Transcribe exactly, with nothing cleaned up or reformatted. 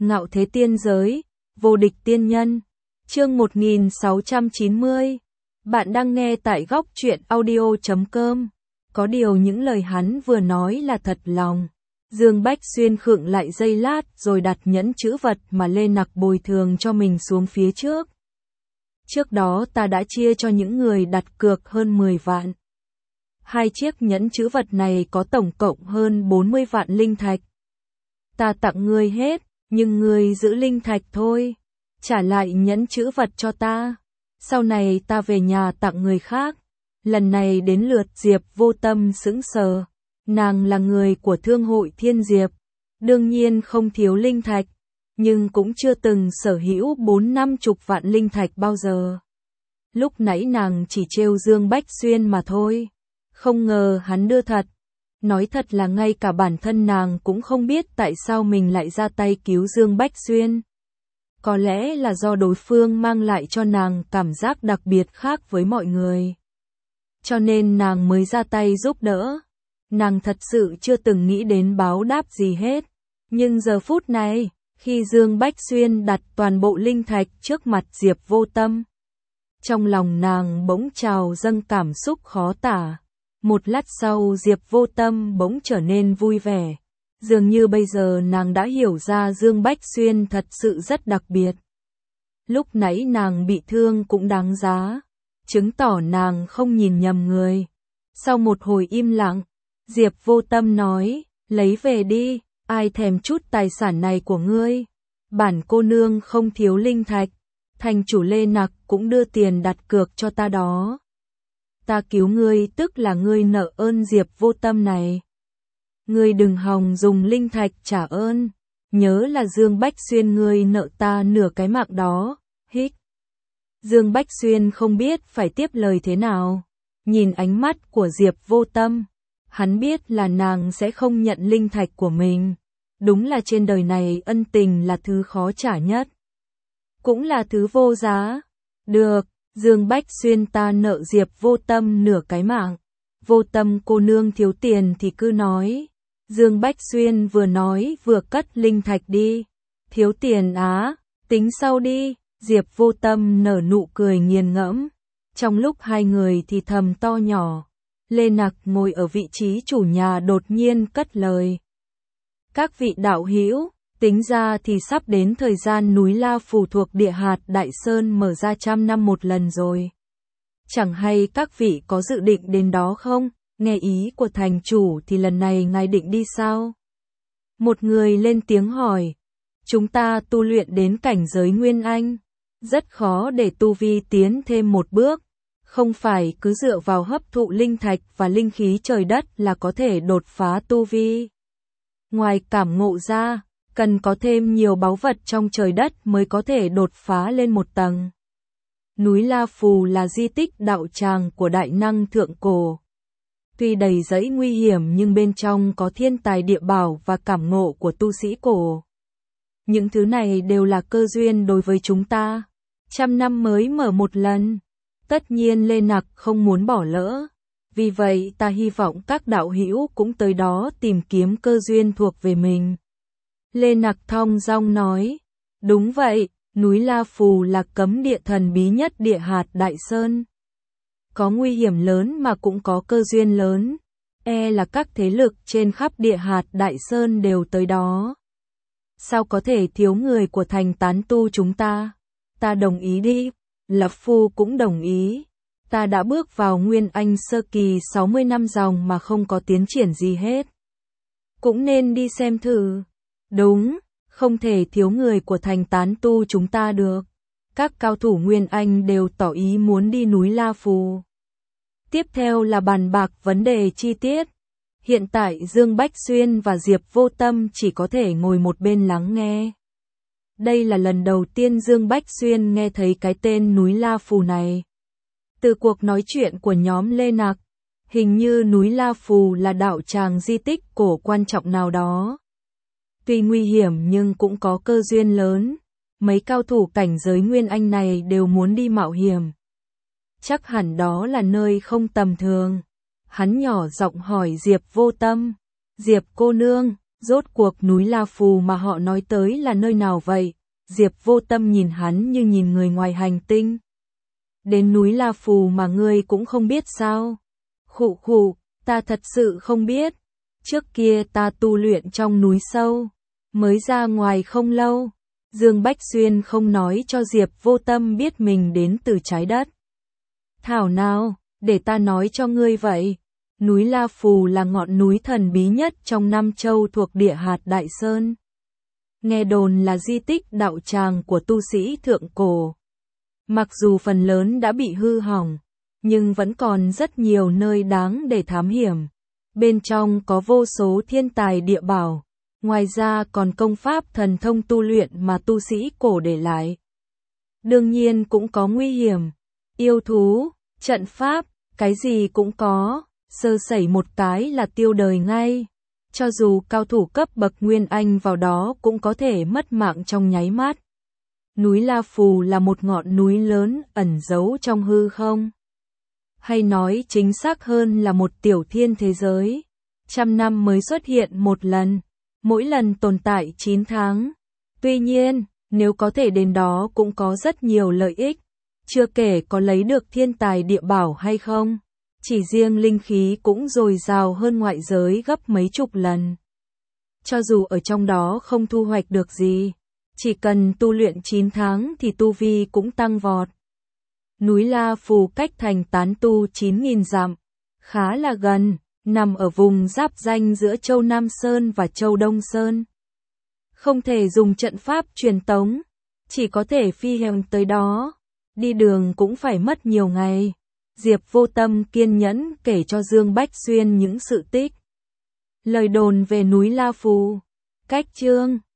Ngạo thế tiên giới, vô địch tiên nhân. Chương một nghìn sáu trăm chín mươi. Bạn đang nghe tại góc truyện audio chấm com. Có điều những lời hắn vừa nói là thật lòng. Dương Bách Xuyên khựng lại giây lát rồi đặt nhẫn chữ vật mà Lê Nặc bồi thường cho mình xuống phía trước. Trước đó ta đã chia cho những người đặt cược hơn mười vạn. Hai chiếc nhẫn chữ vật này có tổng cộng hơn bốn mươi vạn linh thạch. Ta tặng ngươi hết, nhưng ngươi giữ linh thạch thôi. Trả lại nhẫn chữ vật cho ta. Sau này ta về nhà tặng người khác. Lần này đến lượt Diệp Vô Tâm sững sờ. Nàng là người của thương hội Thiên Diệp. Đương nhiên không thiếu linh thạch. Nhưng cũng chưa từng sở hữu bốn năm chục vạn linh thạch bao giờ. Lúc nãy nàng chỉ trêu Dương Bách Xuyên mà thôi. Không ngờ hắn đưa thật. Nói thật là ngay cả bản thân nàng cũng không biết tại sao mình lại ra tay cứu Dương Bách Xuyên. Có lẽ là do đối phương mang lại cho nàng cảm giác đặc biệt khác với mọi người. Cho nên nàng mới ra tay giúp đỡ. Nàng thật sự chưa từng nghĩ đến báo đáp gì hết. Nhưng giờ phút này, khi Dương Bách Xuyên đặt toàn bộ linh thạch trước mặt Diệp Vô Tâm, trong lòng nàng bỗng trào dâng cảm xúc khó tả. Một lát sau Diệp Vô Tâm bỗng trở nên vui vẻ. Dường như bây giờ nàng đã hiểu ra Dương Bách Xuyên thật sự rất đặc biệt. Lúc nãy nàng bị thương cũng đáng giá. Chứng tỏ nàng không nhìn nhầm người. Sau một hồi im lặng, Diệp Vô Tâm nói, lấy về đi, ai thèm chút tài sản này của ngươi. Bản cô nương không thiếu linh thạch. Thành chủ Lê Nặc cũng đưa tiền đặt cược cho ta đó. Ta cứu ngươi tức là ngươi nợ ơn Diệp Vô Tâm này. Ngươi đừng hòng dùng linh thạch trả ơn. Nhớ là Dương Bách Xuyên ngươi nợ ta nửa cái mạng đó. Hích. Dương Bách Xuyên không biết phải tiếp lời thế nào. Nhìn ánh mắt của Diệp Vô Tâm, hắn biết là nàng sẽ không nhận linh thạch của mình. Đúng là trên đời này ân tình là thứ khó trả nhất. Cũng là thứ vô giá. Được. Dương Bách Xuyên ta nợ Diệp Vô Tâm nửa cái mạng. Vô Tâm cô nương thiếu tiền thì cứ nói. Dương Bách Xuyên vừa nói vừa cất linh thạch đi. Thiếu tiền á, tính sau đi. Diệp Vô Tâm nở nụ cười nghiền ngẫm. Trong lúc hai người thì thầm to nhỏ, Lê Nặc ngồi ở vị trí chủ nhà đột nhiên cất lời. Các vị đạo hữu, tính ra thì sắp đến thời gian núi La Phù thuộc địa hạt Đại Sơn mở ra trăm năm một lần rồi. Chẳng hay các vị có dự định đến đó không? Nghe ý của thành chủ thì lần này ngài định đi sao? Một người lên tiếng hỏi. Chúng ta tu luyện đến cảnh giới Nguyên Anh. Rất khó để tu vi tiến thêm một bước. Không phải cứ dựa vào hấp thụ linh thạch và linh khí trời đất là có thể đột phá tu vi. Ngoài cảm ngộ ra, cần có thêm nhiều báu vật trong trời đất mới có thể đột phá lên một tầng. Núi La Phù là di tích đạo tràng của đại năng thượng cổ. Tuy đầy rẫy nguy hiểm nhưng bên trong có thiên tài địa bảo và cảm ngộ của tu sĩ cổ. Những thứ này đều là cơ duyên đối với chúng ta. Trăm năm mới mở một lần. Tất nhiên Lê Nặc không muốn bỏ lỡ. Vì vậy ta hy vọng các đạo hữu cũng tới đó tìm kiếm cơ duyên thuộc về mình. Lê Nặc thong dong nói. Đúng vậy, núi La Phù là cấm địa thần bí nhất địa hạt Đại Sơn. Có nguy hiểm lớn mà cũng có cơ duyên lớn. E là các thế lực trên khắp địa hạt Đại Sơn đều tới đó. Sao có thể thiếu người của thành tán tu chúng ta? Ta đồng ý đi. Lập Phu cũng đồng ý. Ta đã bước vào Nguyên Anh sơ kỳ sáu mươi năm dòng mà không có tiến triển gì hết. Cũng nên đi xem thử. Đúng, không thể thiếu người của thành tán tu chúng ta được. Các cao thủ Nguyên Anh đều tỏ ý muốn đi núi La Phù. Tiếp theo là bàn bạc vấn đề chi tiết. Hiện tại Dương Bách Xuyên và Diệp Vô Tâm chỉ có thể ngồi một bên lắng nghe. Đây là lần đầu tiên Dương Bách Xuyên nghe thấy cái tên núi La Phù này. Từ cuộc nói chuyện của nhóm Lê Nặc, hình như núi La Phù là đạo tràng di tích cổ quan trọng nào đó. Tuy nguy hiểm nhưng cũng có cơ duyên lớn. Mấy cao thủ cảnh giới Nguyên Anh này đều muốn đi mạo hiểm. Chắc hẳn đó là nơi không tầm thường. Hắn nhỏ giọng hỏi Diệp Vô Tâm. Diệp cô nương, Rốt cuộc núi La Phù mà họ nói tới là nơi nào vậy? Diệp Vô Tâm nhìn hắn như nhìn người ngoài hành tinh. Đến núi La Phù mà ngươi cũng không biết sao? Khụ khụ, ta thật sự không biết. Trước kia ta tu luyện trong núi sâu, mới ra ngoài không lâu. Dương Bách Xuyên không nói cho Diệp Vô Tâm biết mình đến từ trái đất. Thảo nào, để ta nói cho ngươi vậy. Núi La Phù là ngọn núi thần bí nhất trong Nam Châu thuộc địa hạt Đại Sơn. Nghe đồn là di tích đạo tràng của tu sĩ thượng cổ. Mặc dù phần lớn đã bị hư hỏng, nhưng vẫn còn rất nhiều nơi đáng để thám hiểm. Bên trong có vô số thiên tài địa bảo, ngoài ra còn công pháp thần thông tu luyện mà tu sĩ cổ để lại. Đương nhiên cũng có nguy hiểm, yêu thú, trận pháp, cái gì cũng có, sơ sẩy một cái là tiêu đời ngay. Cho dù cao thủ cấp bậc Nguyên Anh vào đó cũng có thể mất mạng trong nháy mắt. Núi La Phù là một ngọn núi lớn ẩn giấu trong hư không. Hay nói chính xác hơn là một tiểu thiên thế giới. Trăm năm mới xuất hiện một lần, mỗi lần tồn tại chín tháng. Tuy nhiên, nếu có thể đến đó cũng có rất nhiều lợi ích. Chưa kể có lấy được thiên tài địa bảo hay không. Chỉ riêng linh khí cũng dồi dào hơn ngoại giới gấp mấy chục lần. Cho dù ở trong đó không thu hoạch được gì, chỉ cần tu luyện chín tháng thì tu vi cũng tăng vọt. Núi La Phù cách thành Tán Tu chín nghìn dặm, khá là gần, nằm ở vùng giáp ranh giữa Châu Nam Sơn và Châu Đông Sơn. Không thể dùng trận pháp truyền tống, chỉ có thể phi hành tới đó, đi đường cũng phải mất nhiều ngày. Diệp Vô Tâm kiên nhẫn kể cho Dương Bách Xuyên những sự tích. Lời đồn về núi La Phù. Cách chương